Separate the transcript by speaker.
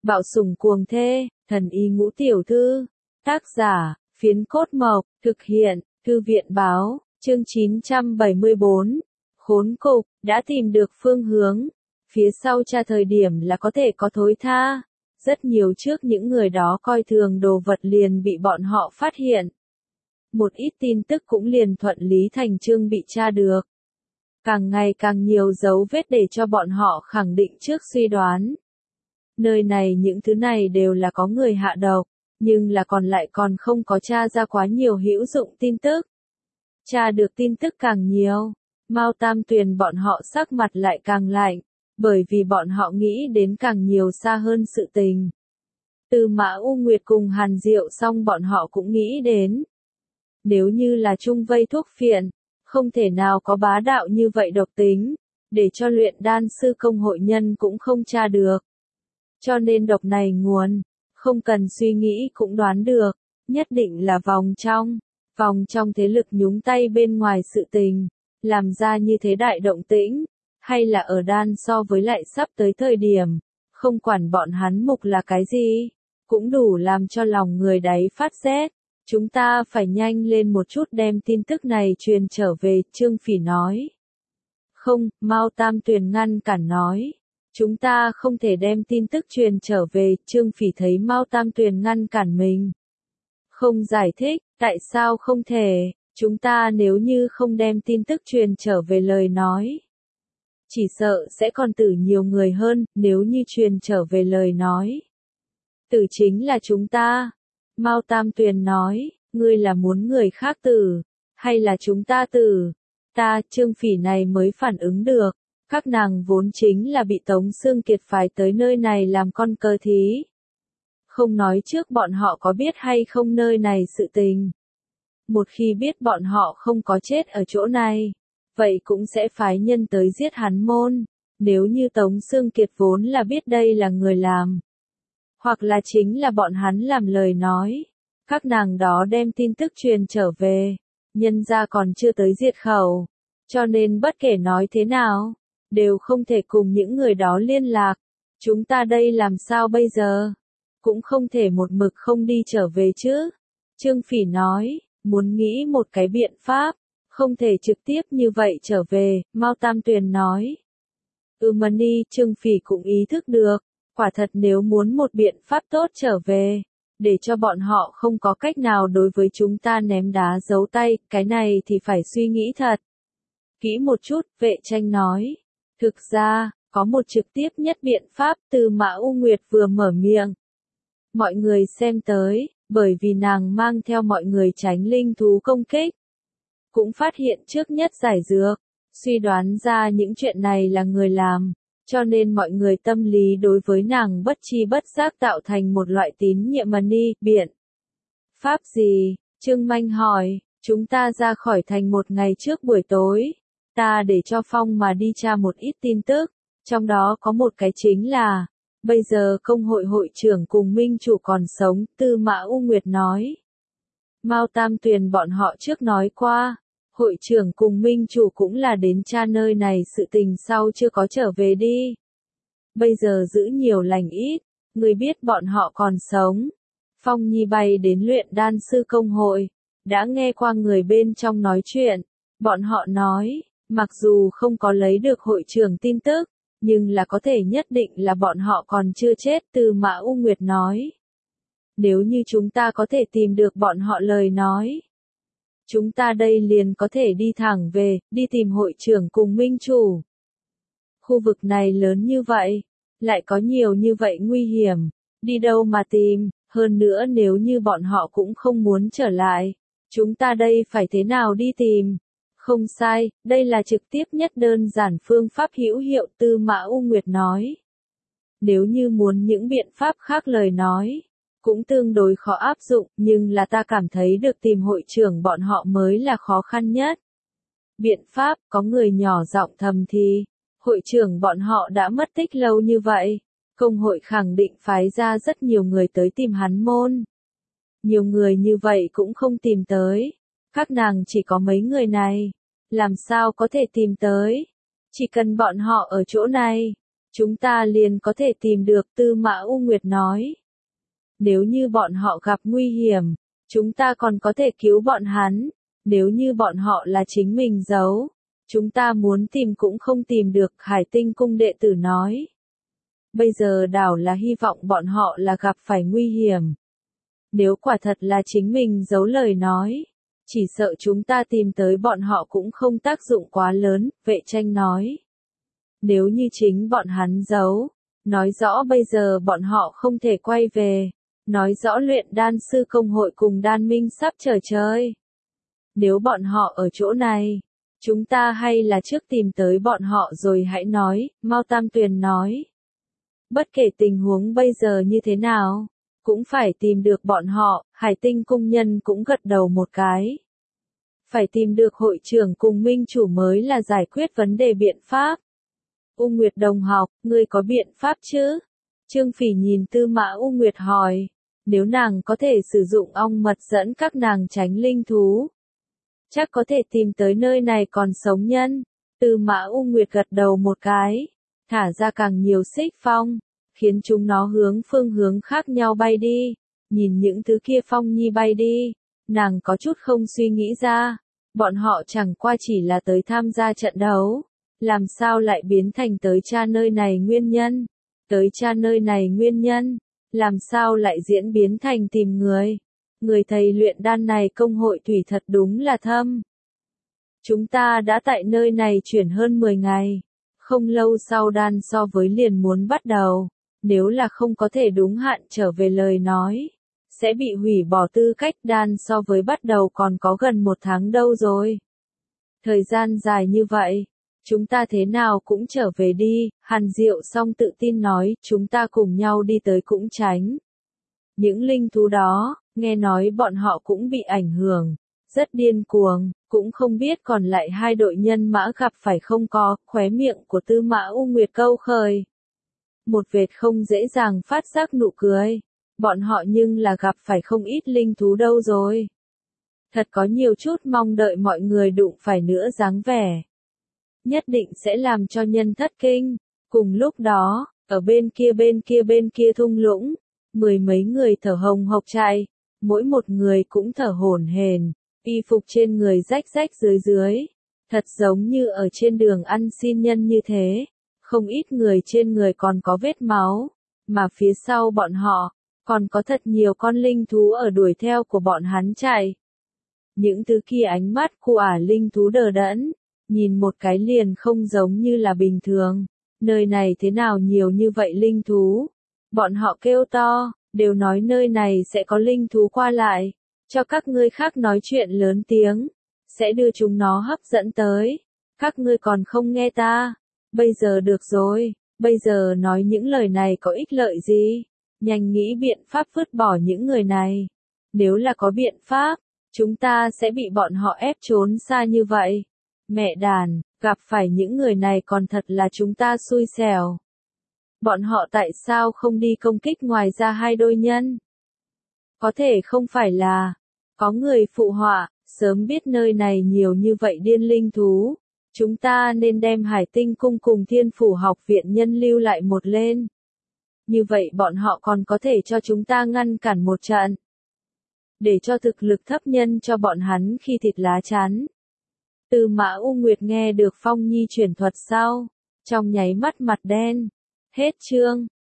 Speaker 1: Bạo sủng cuồng thê, thần y ngũ tiểu thư. Tác giả, Phiến Cốt Mộc, thực hiện, Thư viện báo, chương 974. Khốn cục, đã tìm được phương hướng. Phía sau tra thời điểm là có thể có thối tha. Rất nhiều trước những người đó coi thường đồ vật liền bị bọn họ phát hiện. Một ít tin tức cũng liền thuận lý thành chương bị tra được. Càng ngày càng nhiều dấu vết để cho bọn họ khẳng định trước suy đoán. Nơi này những thứ này đều là có người hạ độc, nhưng là còn lại còn không có tra ra quá nhiều hữu dụng tin tức. Tra được tin tức càng nhiều, Mao Tam Tuyền bọn họ sắc mặt lại càng lạnh, bởi vì bọn họ nghĩ đến càng nhiều xa hơn sự tình. Từ Mã U Nguyệt cùng Hàn Diệu xong bọn họ cũng nghĩ đến. Nếu như là chung vây thuốc phiện, không thể nào có bá đạo như vậy độc tính, để cho luyện đan sư công hội nhân cũng không tra được. Cho nên độc này nguồn, không cần suy nghĩ cũng đoán được, nhất định là vòng trong thế lực nhúng tay bên ngoài sự tình, làm ra như thế đại động tĩnh, hay là ở đan so với lại sắp tới thời điểm, không quản bọn hắn mục là cái gì, cũng đủ làm cho lòng người đáy phát rét. Chúng ta phải nhanh lên một chút đem tin tức này truyền trở về, Trương Phỉ nói. Không, Mao Tam Tuyền ngăn cản nói. Chúng ta không thể đem tin tức truyền trở về, Trương Phỉ thấy Mao Tam Tuyền ngăn cản mình. Không giải thích, tại sao không thể, chúng ta nếu như không đem tin tức truyền trở về lời nói. Chỉ sợ sẽ còn tử nhiều người hơn, nếu như truyền trở về lời nói. Tử chính là chúng ta. Mao Tam Tuyền nói, ngươi là muốn người khác tử, hay là chúng ta tử? Ta, Trương Phỉ này mới phản ứng được. Các nàng vốn chính là bị Tống Xương Kiệt phái tới nơi này làm con cờ thí. Không nói trước bọn họ có biết hay không nơi này sự tình. Một khi biết bọn họ không có chết ở chỗ này, vậy cũng sẽ phái nhân tới giết hắn môn. Nếu như Tống Xương Kiệt vốn là biết đây là người làm, hoặc là chính là bọn hắn làm lời nói, các nàng đó đem tin tức truyền trở về, nhân ra còn chưa tới diệt khẩu. Cho nên bất kể nói thế nào, đều không thể cùng những người đó liên lạc. Chúng ta đây làm sao bây giờ? Cũng không thể một mực không đi trở về chứ. Trương Phỉ nói, muốn nghĩ một cái biện pháp, không thể trực tiếp như vậy trở về, Mao Tam Tuyền nói. Mani, Trương Phỉ cũng ý thức được, quả thật nếu muốn một biện pháp tốt trở về, để cho bọn họ không có cách nào đối với chúng ta ném đá giấu tay, cái này thì phải suy nghĩ thật. Kỹ một chút, Vệ Tranh nói. Thực ra, có một trực tiếp nhất biện pháp, Từ Mã U Nguyệt vừa mở miệng. Mọi người xem tới, bởi vì nàng mang theo mọi người tránh linh thú công kích. Cũng phát hiện trước nhất giải dược, suy đoán ra những chuyện này là người làm, cho nên mọi người tâm lý đối với nàng bất chi bất giác tạo thành một loại tín nhiệm mani, biện. Pháp gì? Trương Manh hỏi, chúng ta ra khỏi thành một ngày trước buổi tối. Ta để cho Phong mà đi tra một ít tin tức, trong đó có một cái chính là, bây giờ công hội hội trưởng cùng minh chủ còn sống, Tư Mã U Nguyệt nói. Mao Tam Tuyền bọn họ trước nói qua, hội trưởng cùng minh chủ cũng là đến tra nơi này sự tình sau chưa có trở về đi. Bây giờ giữ nhiều lành ít, người biết bọn họ còn sống. Phong Nhi bay đến luyện đan sư công hội, đã nghe qua người bên trong nói chuyện, bọn họ nói. Mặc dù không có lấy được hội trưởng tin tức, nhưng là có thể nhất định là bọn họ còn chưa chết, Từ Mã U Nguyệt nói. Nếu như chúng ta có thể tìm được bọn họ lời nói, chúng ta đây liền có thể đi thẳng về, đi tìm hội trưởng cùng minh chủ. Khu vực này lớn như vậy, lại có nhiều như vậy nguy hiểm, đi đâu mà tìm, hơn nữa nếu như bọn họ cũng không muốn trở lại, chúng ta đây phải thế nào đi tìm? Không sai, đây là trực tiếp nhất đơn giản phương pháp hữu hiệu, Tư Mã U Nguyệt nói. Nếu như muốn những biện pháp khác lời nói, cũng tương đối khó áp dụng, nhưng là ta cảm thấy được tìm hội trưởng bọn họ mới là khó khăn nhất. Biện pháp, có người nhỏ giọng thầm thì, hội trưởng bọn họ đã mất tích lâu như vậy, công hội khẳng định phái ra rất nhiều người tới tìm hắn môn. Nhiều người như vậy cũng không tìm tới. Các nàng chỉ có mấy người này, làm sao có thể tìm tới? Chỉ cần bọn họ ở chỗ này, chúng ta liền có thể tìm được, Tư Mã U Nguyệt nói. Nếu như bọn họ gặp nguy hiểm, chúng ta còn có thể cứu bọn hắn. Nếu như bọn họ là chính mình giấu, chúng ta muốn tìm cũng không tìm được, Hải Tinh cung đệ tử nói. Bây giờ đảo là hy vọng bọn họ là gặp phải nguy hiểm. Nếu quả thật là chính mình giấu lời nói, chỉ sợ chúng ta tìm tới bọn họ cũng không tác dụng quá lớn, Vệ Tranh nói. Nếu như chính bọn hắn giấu, nói rõ bây giờ bọn họ không thể quay về, nói rõ luyện đan sư công hội cùng đan minh sắp trở chơi. Nếu bọn họ ở chỗ này, chúng ta hay là trước tìm tới bọn họ rồi hãy nói, Mao Tam Tuyền nói. Bất kể tình huống bây giờ như thế nào, cũng phải tìm được bọn họ, Hải Tinh cung nhân cũng gật đầu một cái. Phải tìm được hội trưởng cùng minh chủ mới là giải quyết vấn đề biện pháp. U Nguyệt đồng học, ngươi có biện pháp chứ? Trương Phỉ nhìn Tư Mã U Nguyệt hỏi, nếu nàng có thể sử dụng ong mật dẫn các nàng tránh linh thú, chắc có thể tìm tới nơi này còn sống nhân. Tư Mã U Nguyệt gật đầu một cái, thả ra càng nhiều xích phong, khiến chúng nó hướng phương hướng khác nhau bay đi. Nhìn những thứ kia phong nhi bay đi, nàng có chút không suy nghĩ ra, bọn họ chẳng qua chỉ là tới tham gia trận đấu, làm sao lại biến thành tới tra nơi này nguyên nhân, tới tra nơi này nguyên nhân, làm sao lại diễn biến thành tìm người. Người thầy luyện đan này công hội thủy thật đúng là thâm. Chúng ta đã tại nơi này chuyển hơn 10 ngày, không lâu sau đan so với liền muốn bắt đầu, nếu là không có thể đúng hạn trở về lời nói, sẽ bị hủy bỏ tư cách, đan so với bắt đầu còn có gần 1 tháng đâu rồi. Thời gian dài như vậy, chúng ta thế nào cũng trở về đi, Hàn Diệu Song tự tin nói, chúng ta cùng nhau đi tới cũng tránh. Những linh thú đó, nghe nói bọn họ cũng bị ảnh hưởng, rất điên cuồng, cũng không biết còn lại hai đội nhân mã gặp phải không có, khóe miệng của Tư Mã U Nguyệt câu khởi. Một vệt không dễ dàng phát giác nụ cười, bọn họ nhưng là gặp phải không ít linh thú đâu rồi. Thật có nhiều chút mong đợi mọi người đụng phải nữa dáng vẻ. Nhất định sẽ làm cho nhân thất kinh. Cùng lúc đó, ở bên kia thung lũng, 10 mấy người thở hồng hộc chạy, mỗi một người cũng thở hổn hển, y phục trên người rách rách dưới, thật giống như ở trên đường ăn xin nhân như thế, không ít người trên người còn có vết máu, mà phía sau bọn họ, còn có thật nhiều con linh thú ở đuổi theo của bọn hắn chạy. Những thứ kia ánh mắt của linh thú đờ đẫn, nhìn một cái liền không giống như là bình thường, nơi này thế nào nhiều như vậy linh thú. Bọn họ kêu to, đều nói nơi này sẽ có linh thú qua lại, cho các ngươi khác nói chuyện lớn tiếng, sẽ đưa chúng nó hấp dẫn tới. Các ngươi còn không nghe ta, bây giờ được rồi, bây giờ nói những lời này có ích lợi gì, nhanh nghĩ biện pháp vứt bỏ những người này. Nếu là có biện pháp, chúng ta sẽ bị bọn họ ép trốn xa như vậy. Mẹ đàn, gặp phải những người này còn thật là chúng ta xui xẻo. Bọn họ tại sao không đi công kích ngoài ra hai đôi nhân? Có thể không phải là, có người phụ họa, sớm biết nơi này nhiều như vậy điên linh thú, chúng ta nên đem Hải Tinh cung cùng Thiên Phủ học viện nhân lưu lại một lên. Như vậy bọn họ còn có thể cho chúng ta ngăn cản một trận. Để cho thực lực thấp nhân cho bọn hắn khi thịt lá chắn. Tư Mã U Nguyệt nghe được Phong Nhi truyền thuật sau, trong nháy mắt mặt đen. Hết chương.